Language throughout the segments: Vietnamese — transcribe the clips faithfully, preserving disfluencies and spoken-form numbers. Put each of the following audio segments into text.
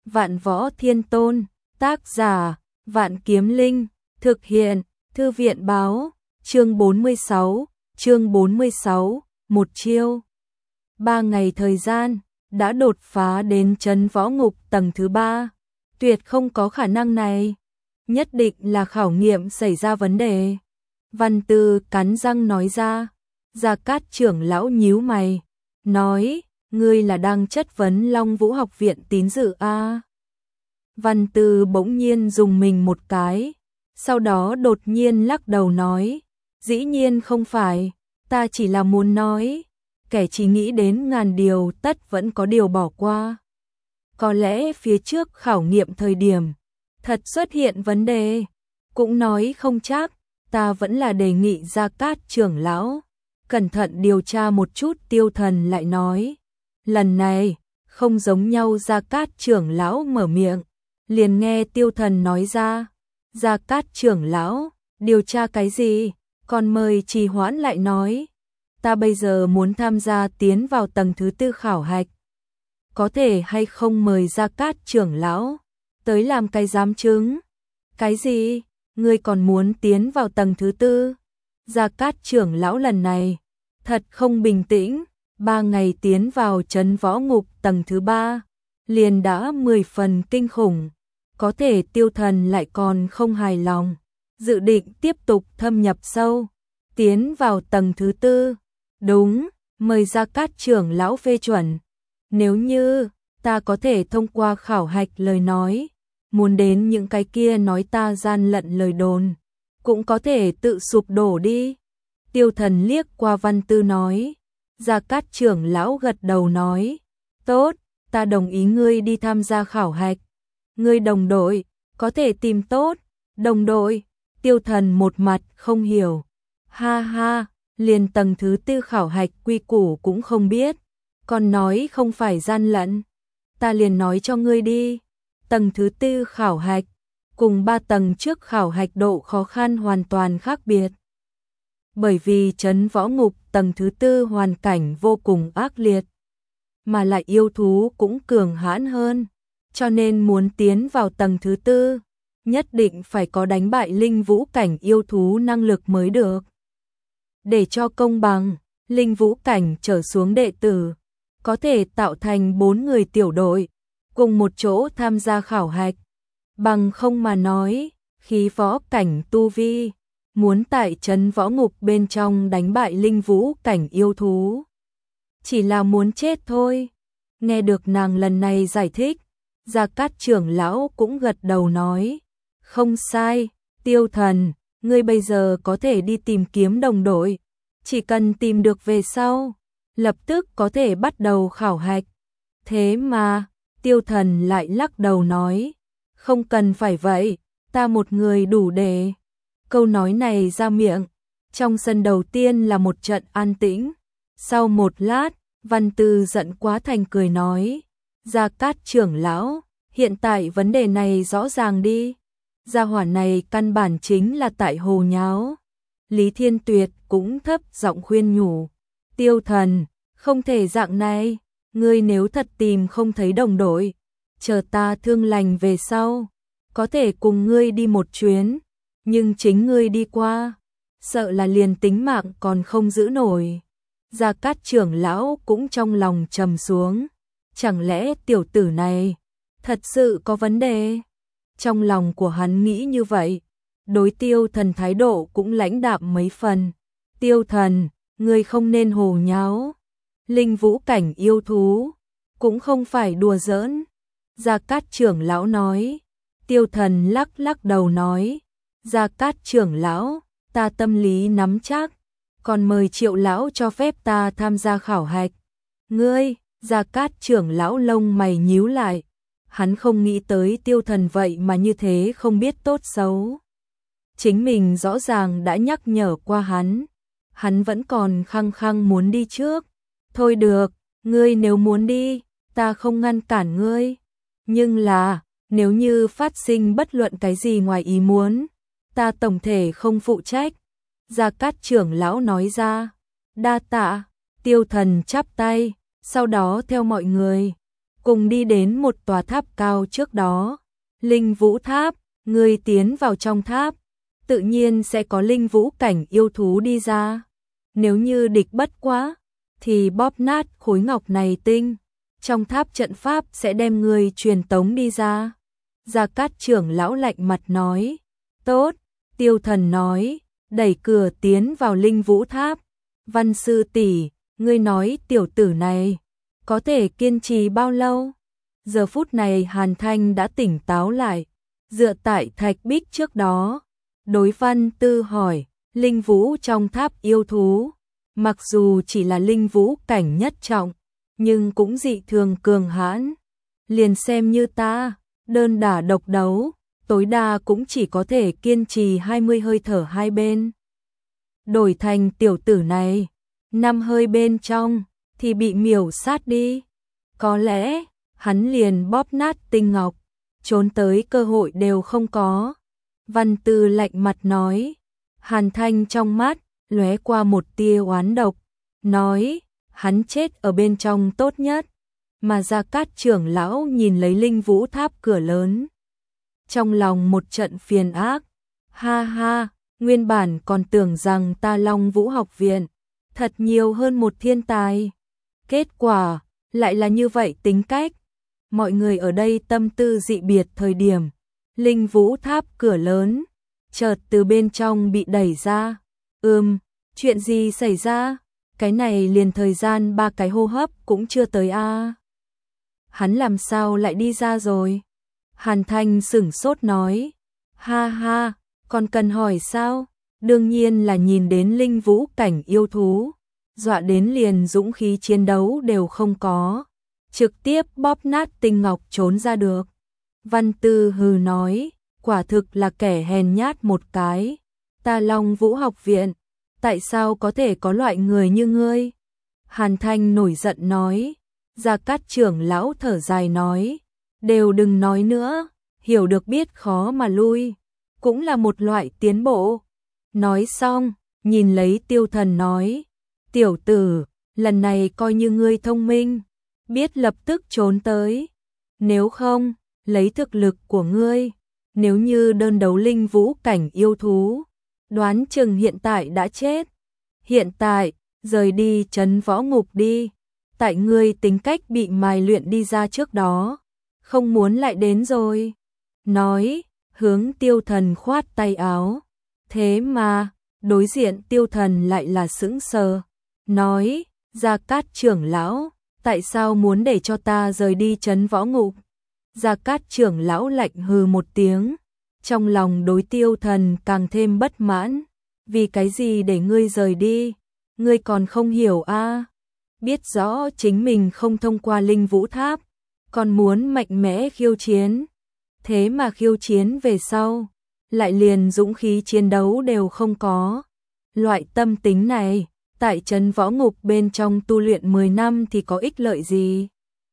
Vạn Võ Thiên Tôn, tác giả, Vạn Kiếm Linh, thực hiện, Thư viện báo, chương bốn mươi sáu, chương bốn mươi sáu, một chiêu. Ba ngày thời gian, đã đột phá đến trấn võ ngục tầng thứ ba. Tuyệt không có khả năng này. Nhất định là khảo nghiệm xảy ra vấn đề. Văn Tư cắn răng nói ra. Gia Cát trưởng lão nhíu mày, nói, ngươi là đang chất vấn Long Vũ học viện tín dự a? Văn Tư bỗng nhiên dùng mình một cái, sau đó đột nhiên lắc đầu nói, dĩ nhiên không phải, ta chỉ là muốn nói, kẻ chỉ nghĩ đến ngàn điều tất vẫn có điều bỏ qua. Có lẽ phía trước khảo nghiệm thời điểm, thật xuất hiện vấn đề, cũng nói không chắc, ta vẫn là đề nghị Gia Cát trưởng lão cẩn thận điều tra một chút. Tiêu Thần lại nói, lần này không giống nhau. Gia Cát trưởng lão mở miệng, liền nghe Tiêu Thần nói ra, Gia Cát trưởng lão, điều tra cái gì? Còn mời trì hoãn lại nói, ta bây giờ muốn tham gia tiến vào tầng thứ tư khảo hạch, có thể hay không mời Gia Cát trưởng lão tới làm cái giám chứng? Cái gì? Ngươi còn muốn tiến vào tầng thứ tư? Gia Cát trưởng lão lần này thật không bình tĩnh, ba ngày tiến vào trấn võ ngục tầng thứ ba, liền đã mười phần kinh khủng, có thể Tiêu Thần lại còn không hài lòng, dự định tiếp tục thâm nhập sâu, tiến vào tầng thứ tư. Đúng, mời Gia Cát trưởng lão phê chuẩn. Nếu như ta có thể thông qua khảo hạch lời nói, muốn đến những cái kia nói ta gian lận lời đồn, cũng có thể tự sụp đổ đi. Tiêu Thần liếc qua Văn Tư nói. Gia Cát trưởng lão gật đầu nói, tốt, ta đồng ý ngươi đi tham gia khảo hạch. Ngươi đồng đội, có thể tìm tốt đồng đội. Tiêu Thần một mặt không hiểu, ha ha, liền tầng thứ tư khảo hạch quy củ cũng không biết, còn nói không phải gian lận. Ta liền nói cho ngươi đi, tầng thứ tư khảo hạch cùng ba tầng trước khảo hạch độ khó khăn hoàn toàn khác biệt. Bởi vì trấn võ ngục tầng thứ tư hoàn cảnh vô cùng ác liệt, mà lại yêu thú cũng cường hãn hơn, cho nên muốn tiến vào tầng thứ tư, nhất định phải có đánh bại linh vũ cảnh yêu thú năng lực mới được. Để cho công bằng, linh vũ cảnh trở xuống đệ tử có thể tạo thành bốn người tiểu đội, cùng một chỗ tham gia khảo hạch. Bằng không mà nói, khí võ cảnh tu vi, muốn tại trấn võ ngục bên trong đánh bại linh vũ cảnh yêu thú, chỉ là muốn chết thôi. Nghe được nàng lần này giải thích, Gia Cát trưởng lão cũng gật đầu nói, không sai, Tiêu Thần, ngươi bây giờ có thể đi tìm kiếm đồng đội, chỉ cần tìm được về sau, lập tức có thể bắt đầu khảo hạch. Thế mà, Tiêu Thần lại lắc đầu nói, không cần phải vậy, ta một người đủ để. Câu nói này ra miệng, trong sân đầu tiên là một trận an tĩnh. Sau một lát, Văn Tư giận quá thành cười nói, Gia Cát trưởng lão, hiện tại vấn đề này rõ ràng đi. Gia hỏa này căn bản chính là tại hồ nháo. Lý Thiên Tuyệt cũng thấp giọng khuyên nhủ, Tiêu Thần, không thể dạng này, ngươi nếu thật tìm không thấy đồng đội, chờ ta thương lành về sau, có thể cùng ngươi đi một chuyến, nhưng chính ngươi đi qua, sợ là liền tính mạng còn không giữ nổi. Gia Cát trưởng lão cũng trong lòng trầm xuống, chẳng lẽ tiểu tử này thật sự có vấn đề? Trong lòng của hắn nghĩ như vậy, đối Tiêu Thần thái độ cũng lãnh đạm mấy phần. Tiêu Thần, ngươi không nên hồ nháo, linh vũ cảnh yêu thú cũng không phải đùa giỡn. Gia Cát trưởng lão nói. Tiêu Thần lắc lắc đầu nói, Gia Cát trưởng lão, ta tâm lý nắm chắc, còn mời Triệu lão cho phép ta tham gia khảo hạch. Ngươi? Gia Cát trưởng lão lông mày nhíu lại, hắn không nghĩ tới Tiêu Thần vậy mà như thế không biết tốt xấu. Chính mình rõ ràng đã nhắc nhở qua hắn, hắn vẫn còn khăng khăng muốn đi trước. Thôi được, ngươi nếu muốn đi, ta không ngăn cản ngươi, nhưng là nếu như phát sinh bất luận cái gì ngoài ý muốn, ta tổng thể không phụ trách. Gia Cát trưởng lão nói ra. Đa tạ. Tiêu Thần chắp tay, sau đó theo mọi người cùng đi đến một tòa tháp cao trước đó. Linh Vũ Tháp, ngươi tiến vào trong tháp, tự nhiên sẽ có linh vũ cảnh yêu thú đi ra. Nếu như địch bất quá, thì bóp nát khối ngọc này tinh, trong tháp trận pháp sẽ đem ngươi truyền tống đi ra. Gia Cát trưởng lão lạnh mặt nói. Tốt, Tiêu Thần nói, đẩy cửa tiến vào Linh Vũ Tháp. Văn sư tỷ, ngươi nói tiểu tử này có thể kiên trì bao lâu? Giờ phút này Hàn Thanh đã tỉnh táo lại, dựa tại thạch bích trước đó. Đối Văn Tư hỏi, linh vũ trong tháp yêu thú, mặc dù chỉ là linh vũ cảnh nhất trọng, nhưng cũng dị thường cường hãn. Liền xem như ta, đơn đả độc đấu, tối đa cũng chỉ có thể kiên trì hai mươi hơi thở hai bên. Đổi thành tiểu tử này, năm hơi bên trong, thì bị miểu sát đi. Có lẽ, hắn liền bóp nát tinh ngọc, trốn tới cơ hội đều không có. Văn Tư lạnh mặt nói. Hàn Thanh trong mắt lóe qua một tia oán độc, nói, hắn chết ở bên trong tốt nhất. Mà Gia Cát trưởng lão nhìn lấy Linh Vũ Tháp cửa lớn, trong lòng một trận phiền ác. Ha ha, nguyên bản còn tưởng rằng ta Long Vũ học viện thật nhiều hơn một thiên tài, kết quả lại là như vậy tính cách. Mọi người ở đây tâm tư dị biệt thời điểm, Linh Vũ Tháp cửa lớn chợt từ bên trong bị đẩy ra. Ừm, chuyện gì xảy ra? Cái này liền thời gian ba cái hô hấp cũng chưa tới a. À. Hắn làm sao lại đi ra rồi? Hàn Thanh sửng sốt nói. Ha ha, còn cần hỏi sao? Đương nhiên là nhìn đến linh vũ cảnh yêu thú, dọa đến liền dũng khí chiến đấu đều không có, trực tiếp bóp nát tinh ngọc trốn ra được. Văn Tư hừ nói, quả thực là kẻ hèn nhát một cái. Ta Long Vũ học viện, tại sao có thể có loại người như ngươi? Hàn Thanh nổi giận nói. Gia Cát trưởng lão thở dài nói, đều đừng nói nữa, hiểu được biết khó mà lui, cũng là một loại tiến bộ. Nói xong, nhìn lấy Tiêu Thần nói, tiểu tử, lần này coi như ngươi thông minh, biết lập tức trốn tới. Nếu không, lấy thực lực của ngươi, nếu như đơn đấu linh vũ cảnh yêu thú, đoán chừng hiện tại đã chết. Hiện tại, rời đi trấn võ ngục đi. Tại ngươi tính cách bị mài luyện đi ra trước đó, không muốn lại đến rồi. Nói, hướng Tiêu Thần khoát tay áo. Thế mà, đối diện Tiêu Thần lại là sững sờ. Nói, Gia Cát trưởng lão, tại sao muốn để cho ta rời đi trấn võ ngục? Gia Cát trưởng lão lạnh hừ một tiếng, trong lòng đối Tiêu Thần càng thêm bất mãn. Vì cái gì để ngươi rời đi? Ngươi còn không hiểu a? À? Biết rõ chính mình không thông qua Linh Vũ Tháp, còn muốn mạnh mẽ khiêu chiến. Thế mà khiêu chiến về sau, lại liền dũng khí chiến đấu đều không có. Loại tâm tính này, tại trấn võ ngục bên trong tu luyện mười năm thì có ích lợi gì?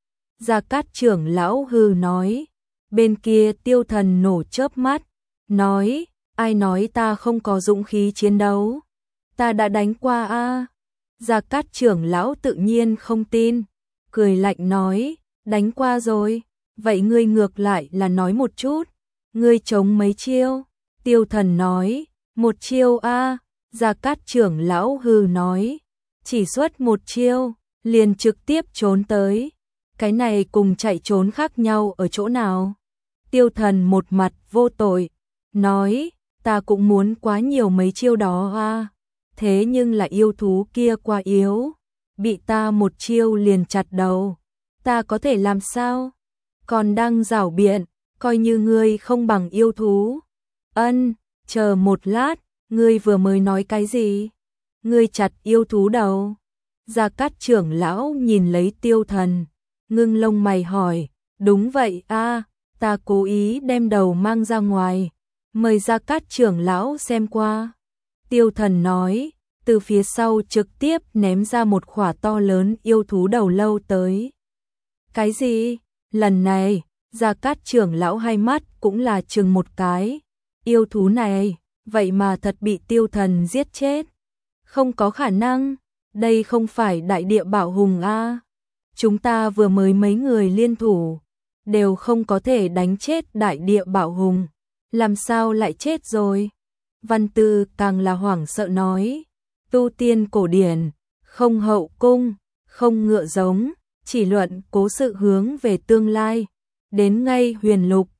Gia Cát trưởng lão hừ nói. Bên kia Tiêu Thần nổ chớp mắt, nói, ai nói ta không có dũng khí chiến đấu? Ta đã đánh qua a. À? Gia Cát trưởng lão tự nhiên không tin, cười lạnh nói, đánh qua rồi, vậy ngươi ngược lại là nói một chút, ngươi chống mấy chiêu? Tiêu Thần nói, một chiêu a. À? Gia Cát trưởng lão hừ nói, chỉ xuất một chiêu, liền trực tiếp trốn tới, cái này cùng chạy trốn khác nhau ở chỗ nào? Tiêu Thần một mặt vô tội, nói, ta cũng muốn quá nhiều mấy chiêu đó a. À? Thế nhưng là yêu thú kia quá yếu, bị ta một chiêu liền chặt đầu, ta có thể làm sao? Còn đang giảo biện, coi như ngươi không bằng yêu thú. Ân, chờ một lát, ngươi vừa mới nói cái gì? Ngươi chặt yêu thú đầu? Gia Cát trưởng lão nhìn lấy Tiêu Thần, ngưng lông mày hỏi, đúng vậy a, à, ta cố ý đem đầu mang ra ngoài, mời Gia Cát trưởng lão xem qua. Tiêu Thần nói, từ phía sau trực tiếp ném ra một khỏa to lớn yêu thú đầu lâu tới. Cái gì? Lần này, Gia Cát trưởng lão hai mắt cũng là chừng một cái. Yêu thú này, vậy mà thật bị Tiêu Thần giết chết. Không có khả năng, đây không phải đại địa bảo hùng a. chúng ta vừa mới mấy người liên thủ, đều không có thể đánh chết đại địa bảo hùng, làm sao lại chết rồi? Văn Tư càng là hoảng sợ nói, tu tiên cổ điển, không hậu cung, không ngựa giống, chỉ luận cố sự hướng về tương lai, đến ngay huyền lục,